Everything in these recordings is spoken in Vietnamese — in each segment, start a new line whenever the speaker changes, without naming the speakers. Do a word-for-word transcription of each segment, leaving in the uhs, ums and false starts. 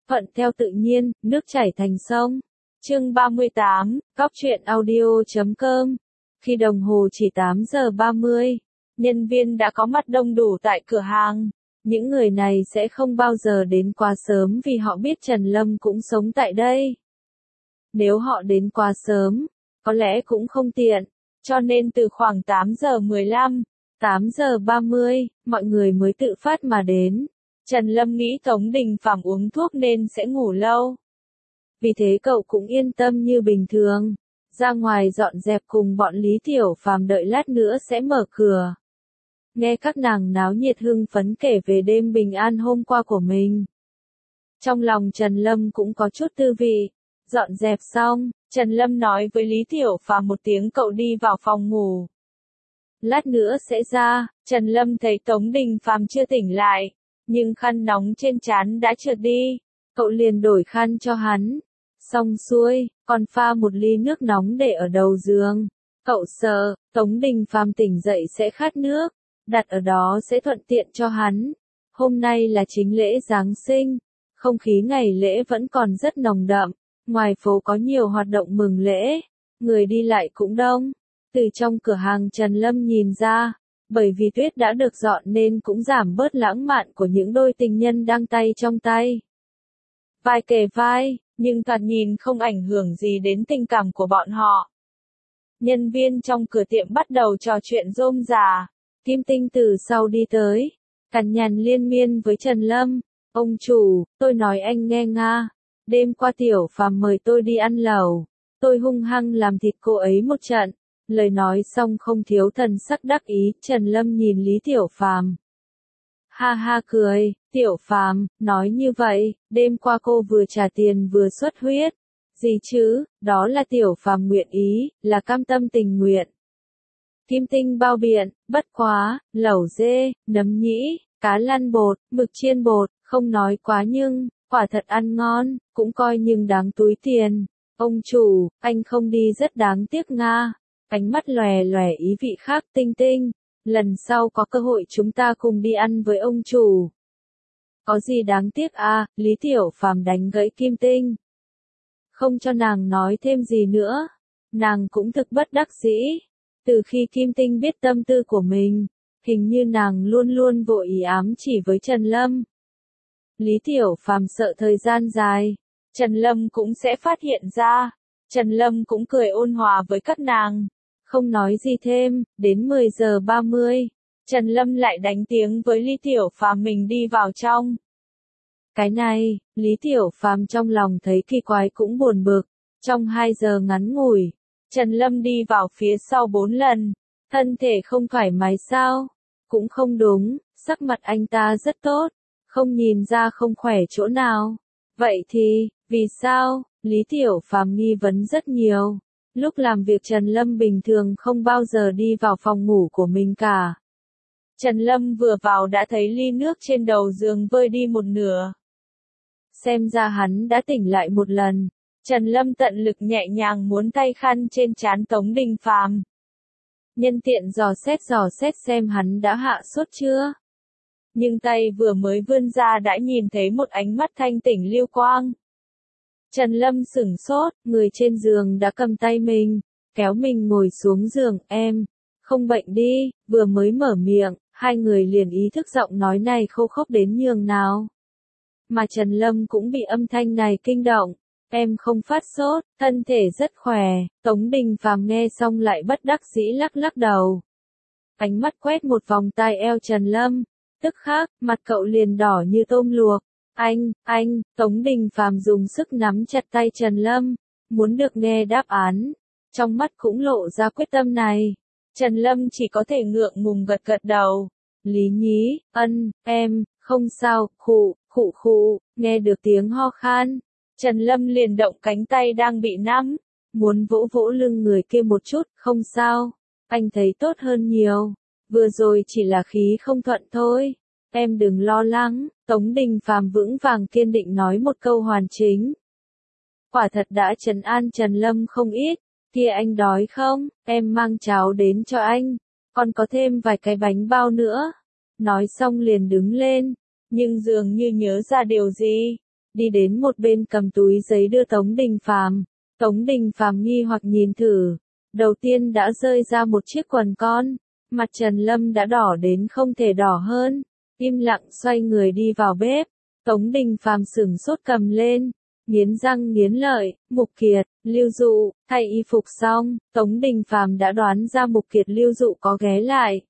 thuận theo tự nhiên, nước chảy thành sông. Chương ba mươi tám, Góc truyện audio chấm com. Khi đồng hồ chỉ tám giờ ba mươi, nhân viên đã có mặt đông đủ tại cửa hàng. Những người này sẽ không bao giờ đến quá sớm vì họ biết Trần Lâm cũng sống tại đây. Nếu họ đến quá sớm, có lẽ cũng không tiện, cho nên từ khoảng tám giờ mười lăm, tám giờ ba mươi, mọi người mới tự phát mà đến. Trần Lâm nghĩ Tống Đình Phàm uống thuốc nên sẽ ngủ lâu. Vì thế cậu cũng yên tâm như bình thường, ra ngoài dọn dẹp cùng bọn Lý Tiểu Phàm đợi lát nữa sẽ mở cửa. Nghe các nàng náo nhiệt hưng phấn kể về đêm bình an hôm qua của mình. Trong lòng Trần Lâm cũng có chút tư vị. Dọn dẹp xong, Trần Lâm nói với Lý Tiểu Phàm một tiếng cậu đi vào phòng ngủ. Lát nữa sẽ ra. Trần Lâm thấy Tống Đình Phàm chưa tỉnh lại, nhưng khăn nóng trên trán đã trượt đi. Cậu liền đổi khăn cho hắn. Xong xuôi, còn pha một ly nước nóng để ở đầu giường. Cậu sợ, Tống Đình Phàm tỉnh dậy sẽ khát nước, đặt ở đó sẽ thuận tiện cho hắn. Hôm nay là chính lễ Giáng sinh, không khí ngày lễ vẫn còn rất nồng đậm. Ngoài phố có nhiều hoạt động mừng lễ, người đi lại cũng đông. Từ trong cửa hàng Trần Lâm nhìn ra, bởi vì tuyết đã được dọn nên cũng giảm bớt lãng mạn của những đôi tình nhân đang tay trong tay. Vai kề vai, nhưng thoạt nhìn không ảnh hưởng gì đến tình cảm của bọn họ. Nhân viên trong cửa tiệm bắt đầu trò chuyện rôm rả. Kim Tinh từ sau đi tới, cằn nhằn liên miên với Trần Lâm. Ông chủ, tôi nói anh nghe nga. Đêm qua Tiểu Phàm mời tôi đi ăn lẩu, tôi hung hăng làm thịt cô ấy một trận. Lời nói xong không thiếu thần sắc đắc ý. Trần Lâm nhìn Lý Tiểu Phàm, ha ha cười. Tiểu Phàm, nói như vậy, đêm qua cô vừa trả tiền vừa xuất huyết. Gì chứ, đó là Tiểu Phàm nguyện ý, là cam tâm tình nguyện. Kim Tinh bao biện, bất quá, lẩu dê, nấm nhĩ, cá lăn bột, mực chiên bột, không nói quá nhưng, quả thật ăn ngon, cũng coi nhưng đáng túi tiền. Ông chủ, anh không đi rất đáng tiếc nga. Ánh mắt lòe lòe ý vị khác. Tinh Tinh, lần sau có cơ hội chúng ta cùng đi ăn với ông chủ. Có gì đáng tiếc à? Lý Tiểu Phàm đánh gãy Kim Tinh, không cho nàng nói thêm gì nữa. Nàng cũng thực bất đắc dĩ. Từ khi Kim Tinh biết tâm tư của mình, hình như nàng luôn luôn vội ý ám chỉ với Trần Lâm. Lý Tiểu Phàm sợ thời gian dài, Trần Lâm cũng sẽ phát hiện ra. Trần Lâm cũng cười ôn hòa với các nàng, không nói gì thêm. Đến mười giờ ba mươi, Trần Lâm lại đánh tiếng với Lý Tiểu Phàm mình đi vào trong. Cái này, Lý Tiểu Phàm trong lòng thấy kỳ quái cũng buồn bực. Trong hai giờ ngắn ngủi, Trần Lâm đi vào phía sau bốn lần. Thân thể không thoải mái sao? Cũng không đúng, sắc mặt anh ta rất tốt, không nhìn ra không khỏe chỗ nào. Vậy thì, vì sao? Lý Tiểu Phàm nghi vấn rất nhiều. Lúc làm việc Trần Lâm bình thường không bao giờ đi vào phòng ngủ của mình cả. Trần Lâm vừa vào đã thấy ly nước trên đầu giường vơi đi một nửa. Xem ra hắn đã tỉnh lại một lần. Trần Lâm tận lực nhẹ nhàng muốn tay khăn trên trán Tống Đình Phàm. Nhân tiện dò xét dò xét xem hắn đã hạ sốt chưa. Nhưng tay vừa mới vươn ra đã nhìn thấy một ánh mắt thanh tỉnh lưu quang. Trần Lâm sửng sốt, người trên giường đã cầm tay mình, kéo mình ngồi xuống giường. Em, không bệnh đi. Vừa mới mở miệng, hai người liền ý thức giọng nói này khô khốc đến nhường nào. Mà Trần Lâm cũng bị âm thanh này kinh động. Em không phát sốt, thân thể rất khỏe. Tống Đình Phàm nghe xong lại bất đắc dĩ lắc lắc đầu. Ánh mắt quét một vòng tai eo Trần Lâm, tức khắc, mặt cậu liền đỏ như tôm luộc. Anh, anh, Tống Đình Phàm dùng sức nắm chặt tay Trần Lâm, muốn được nghe đáp án. Trong mắt cũng lộ ra quyết tâm này. Trần Lâm chỉ có thể ngượng ngùng gật gật đầu. Lý nhí, ân, em, không sao. Khụ, khụ khụ, nghe được tiếng ho khan. Trần Lâm liền động cánh tay đang bị nắm, muốn vỗ vỗ lưng người kia một chút. Không sao, anh thấy tốt hơn nhiều. Vừa rồi chỉ là khí không thuận thôi. Em đừng lo lắng. Tống Đình Phàm vững vàng kiên định nói một câu hoàn chính. Quả thật đã trấn an Trần Lâm không ít. Kia anh đói không? Em mang cháo đến cho anh. Còn có thêm vài cái bánh bao nữa. Nói xong liền đứng lên. Nhưng dường như nhớ ra điều gì. đi đến một bên cầm túi giấy đưa Tống Đình Phàm. Tống Đình Phàm nghi hoặc nhìn thử, đầu tiên đã rơi ra một chiếc quần con, mặt Trần Lâm đã đỏ đến không thể đỏ hơn, im lặng xoay người đi vào bếp. Tống Đình Phàm sửng sốt cầm lên, nghiến răng nghiến lợi, Mục Kiệt, Lưu Dụ, thay y phục xong, Tống Đình Phàm đã đoán ra Mục Kiệt Lưu Dụ có ghé lại.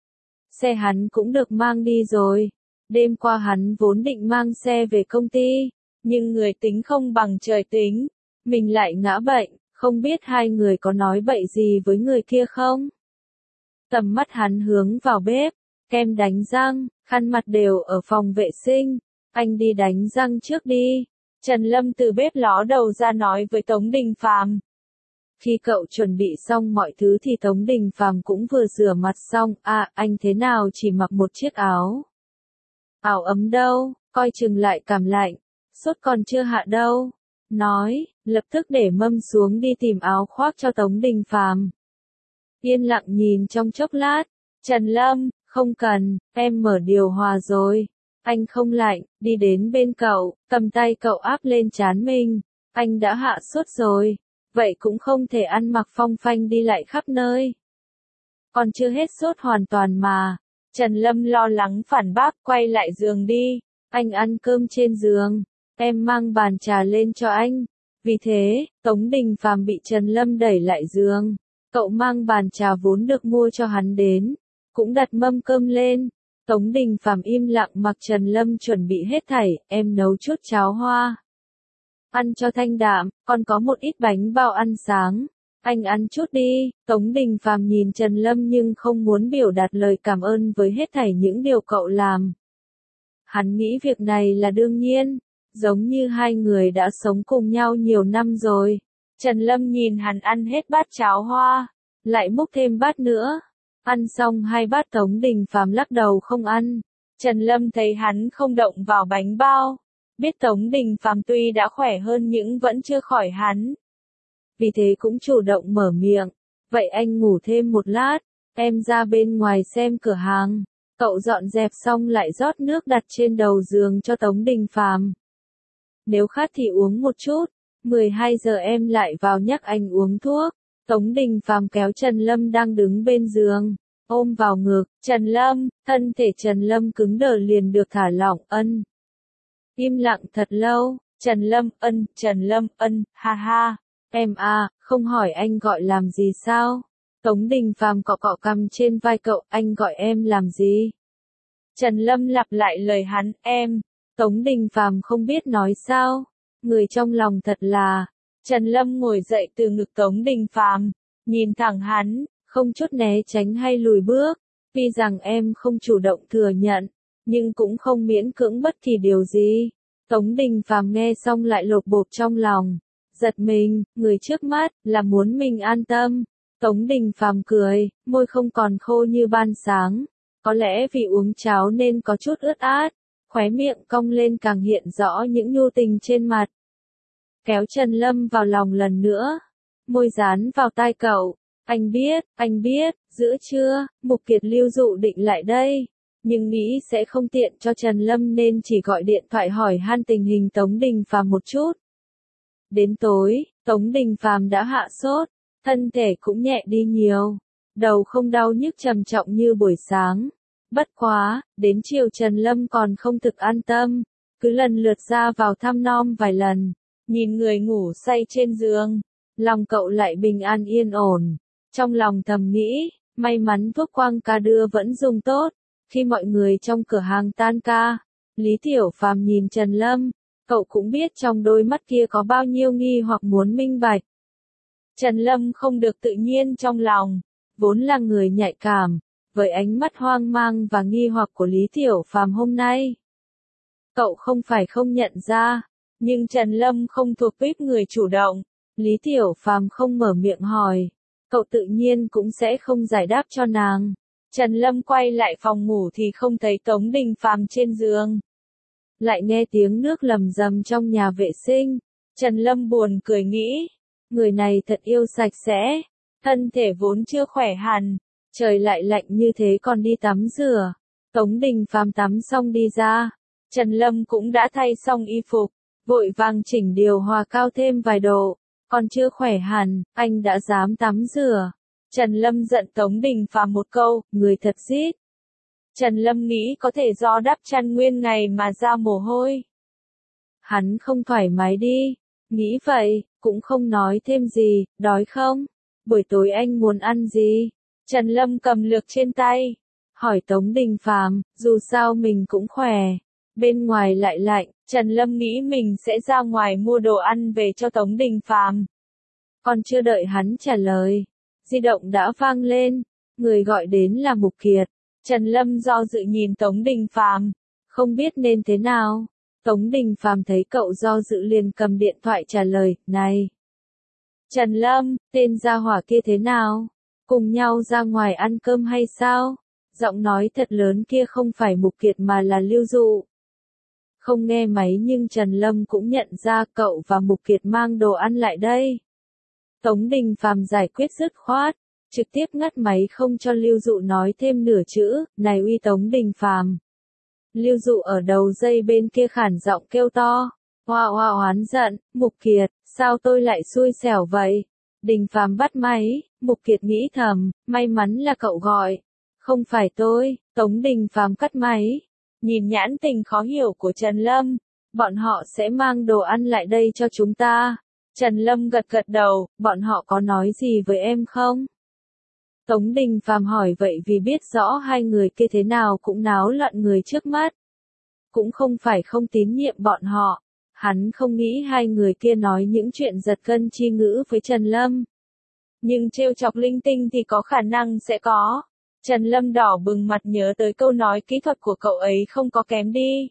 Xe hắn cũng được mang đi rồi. Đêm qua hắn vốn định mang xe về công ty, nhưng người tính không bằng trời tính, mình lại ngã bệnh, không biết hai người có nói bậy gì với người kia không? Tầm mắt hắn hướng vào bếp, kem đánh răng, khăn mặt đều ở phòng vệ sinh, anh đi đánh răng trước đi. Trần Lâm từ bếp ló đầu ra nói với Tống Đình Phàm. Khi cậu chuẩn bị xong mọi thứ thì Tống Đình Phàm cũng vừa rửa mặt xong, à, anh thế nào chỉ mặc một chiếc áo. Áo ấm đâu, coi chừng lại cảm lạnh, sốt còn chưa hạ đâu. Nói, lập tức để mâm xuống đi tìm áo khoác cho Tống Đình Phàm. Yên lặng nhìn trong chốc lát, Trần Lâm, không cần, em mở điều hòa rồi. Anh không lạnh, đi đến bên cậu, cầm tay cậu áp lên trán mình. Anh đã hạ sốt rồi, vậy cũng không thể ăn mặc phong phanh đi lại khắp nơi. Còn chưa hết sốt hoàn toàn mà. Trần Lâm lo lắng phản bác, quay lại giường đi. Anh ăn cơm trên giường, em mang bàn trà lên cho anh. Vì thế, Tống Đình Phàm bị Trần Lâm đẩy lại giường. Cậu mang bàn trà vốn được mua cho hắn đến, cũng đặt mâm cơm lên. Tống Đình Phàm im lặng mặc Trần Lâm chuẩn bị hết thảy, em nấu chút cháo hoa. Ăn cho thanh đạm, còn có một ít bánh bao ăn sáng. Anh ăn chút đi. Tống Đình Phàm nhìn Trần Lâm nhưng không muốn biểu đạt lời cảm ơn với hết thảy những điều cậu làm. Hắn nghĩ việc này là đương nhiên, giống như hai người đã sống cùng nhau nhiều năm rồi. Trần Lâm nhìn hắn ăn hết bát cháo hoa, lại múc thêm bát nữa. Ăn xong hai bát Tống Đình Phàm lắc đầu không ăn. Trần Lâm thấy hắn không động vào bánh bao, biết Tống Đình Phàm tuy đã khỏe hơn nhưng vẫn chưa khỏi hắn. Vì thế cũng chủ động mở miệng, vậy anh ngủ thêm một lát, em ra bên ngoài xem cửa hàng. Cậu dọn dẹp xong lại rót nước đặt trên đầu giường cho Tống Đình Phàm. Nếu khát thì uống một chút, mười hai giờ em lại vào nhắc anh uống thuốc. Tống Đình Phàm kéo Trần Lâm đang đứng bên giường, ôm vào ngực. Trần Lâm, thân thể Trần Lâm cứng đờ liền được thả lỏng. Ân. Im lặng thật lâu, Trần Lâm, ân, Trần Lâm, ân, ha ha. Em à, không hỏi anh gọi làm gì sao? Tống Đình Phàm cọ cọ cằm trên vai cậu, anh gọi em làm gì? Trần Lâm lặp lại lời hắn, em. Tống Đình Phàm không biết nói sao, người trong lòng thật là. Trần Lâm ngồi dậy từ ngực Tống Đình Phàm, nhìn thẳng hắn, không chút né tránh hay lùi bước. Tuy rằng em không chủ động thừa nhận, nhưng cũng không miễn cưỡng bất kỳ điều gì. Tống Đình Phàm nghe xong lại lột bột trong lòng, giật mình, người trước mắt là muốn mình an tâm. Tống Đình Phàm cười, môi không còn khô như ban sáng, có lẽ vì uống cháo nên có chút ướt át, khóe miệng cong lên càng hiện rõ những nhu tình trên mặt. Kéo Trần Lâm vào lòng lần nữa, môi dán vào tai cậu, anh biết, anh biết, giữa trưa, Mục Kiệt Lưu Dụ định lại đây, nhưng nghĩ sẽ không tiện cho Trần Lâm nên chỉ gọi điện thoại hỏi han tình hình Tống Đình Phàm một chút. Đến tối, Tống Đình Phàm đã hạ sốt, thân thể cũng nhẹ đi nhiều, đầu không đau nhức trầm trọng như buổi sáng. Bất quá, đến chiều Trần Lâm còn không thực an tâm, cứ lần lượt ra vào thăm nom vài lần, nhìn người ngủ say trên giường, lòng cậu lại bình an yên ổn. Trong lòng thầm nghĩ, may mắn thuốc quang ca đưa vẫn dùng tốt. Khi mọi người trong cửa hàng tan ca, Lý Tiểu Phàm nhìn Trần Lâm, cậu cũng biết trong đôi mắt kia có bao nhiêu nghi hoặc muốn minh bạch. Trần Lâm không được tự nhiên trong lòng, vốn là người nhạy cảm, với ánh mắt hoang mang và nghi hoặc của Lý Tiểu Phàm hôm nay. Cậu không phải không nhận ra, nhưng Trần Lâm không thuộc tuýp người chủ động, Lý Tiểu Phàm không mở miệng hỏi, cậu tự nhiên cũng sẽ không giải đáp cho nàng. Trần Lâm quay lại phòng ngủ thì không thấy Tống Đình Phàm trên giường. Lại nghe tiếng nước lầm rầm trong nhà vệ sinh. Trần Lâm buồn cười nghĩ, người này thật yêu sạch sẽ, thân thể vốn chưa khỏe hẳn, trời lại lạnh như thế còn đi tắm rửa. Tống Đình Phàm tắm xong đi ra, Trần Lâm cũng đã thay xong y phục, vội vàng chỉnh điều hòa cao thêm vài độ, còn chưa khỏe hẳn, anh đã dám tắm rửa. Trần Lâm giận Tống Đình Phàm một câu, người thật rít. Trần Lâm nghĩ có thể do đắp chăn nguyên ngày mà ra mồ hôi. Hắn không thoải mái đi, nghĩ vậy, cũng không nói thêm gì, đói không? Buổi tối anh muốn ăn gì? Trần Lâm cầm lược trên tay, hỏi Tống Đình Phàm, dù sao mình cũng khỏe. Bên ngoài lại lạnh, Trần Lâm nghĩ mình sẽ ra ngoài mua đồ ăn về cho Tống Đình Phàm. Còn chưa đợi hắn trả lời, di động đã vang lên, người gọi đến là Mục Kiệt. Trần Lâm do dự nhìn Tống Đình Phàm, không biết nên thế nào. Tống Đình Phàm thấy cậu do dự liền cầm điện thoại trả lời, này. Trần Lâm, tên gia hỏa kia thế nào? Cùng nhau ra ngoài ăn cơm hay sao? Giọng nói thật lớn kia không phải Mục Kiệt mà là Lưu Dụ. Không nghe máy nhưng Trần Lâm cũng nhận ra cậu và Mục Kiệt mang đồ ăn lại đây. Tống Đình Phàm giải quyết dứt khoát, trực tiếp ngắt máy không cho Lưu Dụ nói thêm nửa chữ, này uy Tống Đình Phàm. Lưu Dụ ở đầu dây bên kia khản giọng kêu to, hoa hoa oán giận, Mục Kiệt, sao tôi lại xui xẻo vậy? Đình Phàm bắt máy, Mục Kiệt nghĩ thầm, may mắn là cậu gọi, không phải tôi. Tống Đình Phàm cắt máy, nhìn nhãn tình khó hiểu của Trần Lâm, bọn họ sẽ mang đồ ăn lại đây cho chúng ta. Trần Lâm gật gật đầu, bọn họ có nói gì với em không? Tống Đình Phàm hỏi vậy vì biết rõ hai người kia thế nào cũng náo loạn người trước mắt. Cũng không phải không tín nhiệm bọn họ, hắn không nghĩ hai người kia nói những chuyện giật gân chi ngữ với Trần Lâm. Nhưng trêu chọc linh tinh thì có khả năng sẽ có. Trần Lâm đỏ bừng mặt nhớ tới câu nói kỹ thuật của cậu ấy không có kém đi.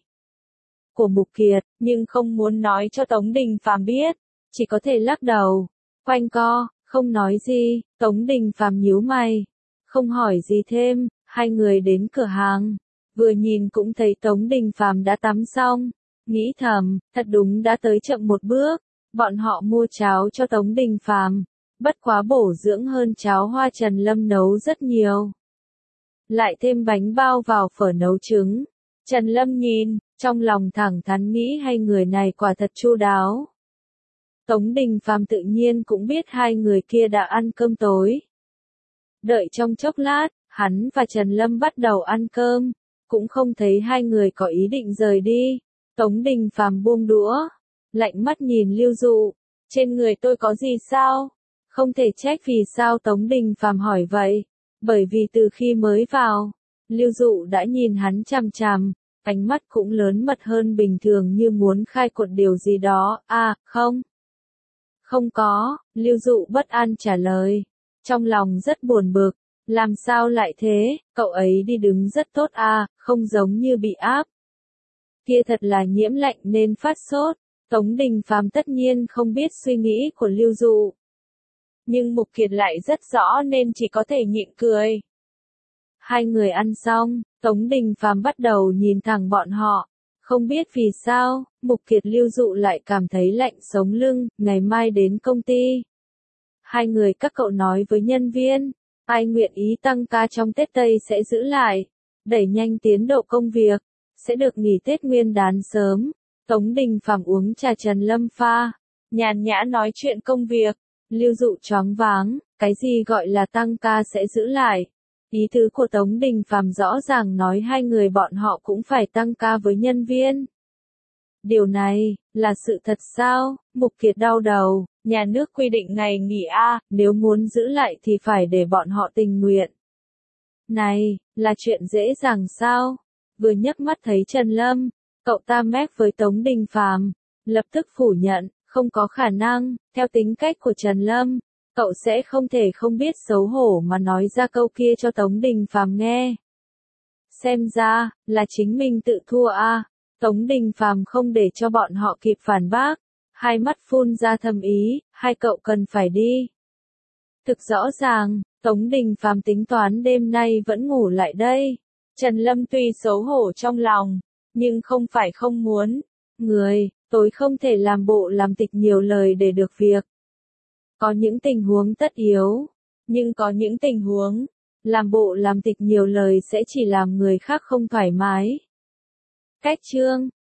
Của Mục Kiệt, nhưng không muốn nói cho Tống Đình Phàm biết, chỉ có thể lắc đầu, quanh co, không nói gì. Tống Đình Phàm nhíu mày, không hỏi gì thêm, hai người đến cửa hàng, vừa nhìn cũng thấy Tống Đình Phàm đã tắm xong, nghĩ thầm, thật đúng đã tới chậm một bước. Bọn họ mua cháo cho Tống Đình Phàm, bất quá bổ dưỡng hơn cháo hoa Trần Lâm nấu rất nhiều. Lại thêm bánh bao vào phở nấu trứng. Trần Lâm nhìn, trong lòng thẳng thắn nghĩ hai người này quả thật chu đáo. Tống Đình Phàm tự nhiên cũng biết hai người kia đã ăn cơm tối. Đợi trong chốc lát, hắn và Trần Lâm bắt đầu ăn cơm, cũng không thấy hai người có ý định rời đi. Tống Đình Phàm buông đũa, lạnh mắt nhìn Lưu Dụ, trên người tôi có gì sao? Không thể trách vì sao Tống Đình Phàm hỏi vậy, bởi vì từ khi mới vào, Lưu Dụ đã nhìn hắn chằm chằm, ánh mắt cũng lớn mật hơn bình thường như muốn khai quật điều gì đó. À, không. Không có, Lưu Dụ bất an trả lời, trong lòng rất buồn bực, làm sao lại thế, cậu ấy đi đứng rất tốt à, không giống như bị áp. Kia thật là nhiễm lạnh nên phát sốt. Tống Đình Phàm tất nhiên không biết suy nghĩ của Lưu Dụ. Nhưng Mục Kiệt lại rất rõ nên chỉ có thể nhịn cười. Hai người ăn xong, Tống Đình Phàm bắt đầu nhìn thẳng bọn họ. Không biết vì sao, Mục Kiệt Lưu Dụ lại cảm thấy lạnh sống lưng, ngày mai đến công ty. Hai người các cậu nói với nhân viên, ai nguyện ý tăng ca trong Tết Tây sẽ giữ lại, đẩy nhanh tiến độ công việc, sẽ được nghỉ Tết Nguyên đán sớm. Tống Đình Phàm uống trà Trần Lâm pha, nhàn nhã nói chuyện công việc. Lưu Dụ choáng váng, cái gì gọi là tăng ca sẽ giữ lại? Ý tứ của Tống Đình Phàm rõ ràng nói hai người bọn họ cũng phải tăng ca với nhân viên. Điều này, là sự thật sao? Mục Kiệt đau đầu, nhà nước quy định ngày nghỉ A, nếu muốn giữ lại thì phải để bọn họ tình nguyện. Này, là chuyện dễ dàng sao? Vừa nhấc mắt thấy Trần Lâm, cậu ta mép với Tống Đình Phàm, lập tức phủ nhận, không có khả năng, theo tính cách của Trần Lâm, cậu sẽ không thể không biết xấu hổ mà nói ra câu kia cho Tống Đình Phàm nghe. Xem ra, là chính mình tự thua a. Tống Đình Phàm không để cho bọn họ kịp phản bác, hai mắt phun ra thâm ý, hai cậu cần phải đi. Thực rõ ràng, Tống Đình Phàm tính toán đêm nay vẫn ngủ lại đây. Trần Lâm tuy xấu hổ trong lòng, nhưng không phải không muốn. Người, tôi không thể làm bộ làm tịch nhiều lời để được việc. Có những tình huống tất yếu, nhưng có những tình huống, làm bộ làm tịch nhiều lời sẽ chỉ làm người khác không thoải mái. Cách chương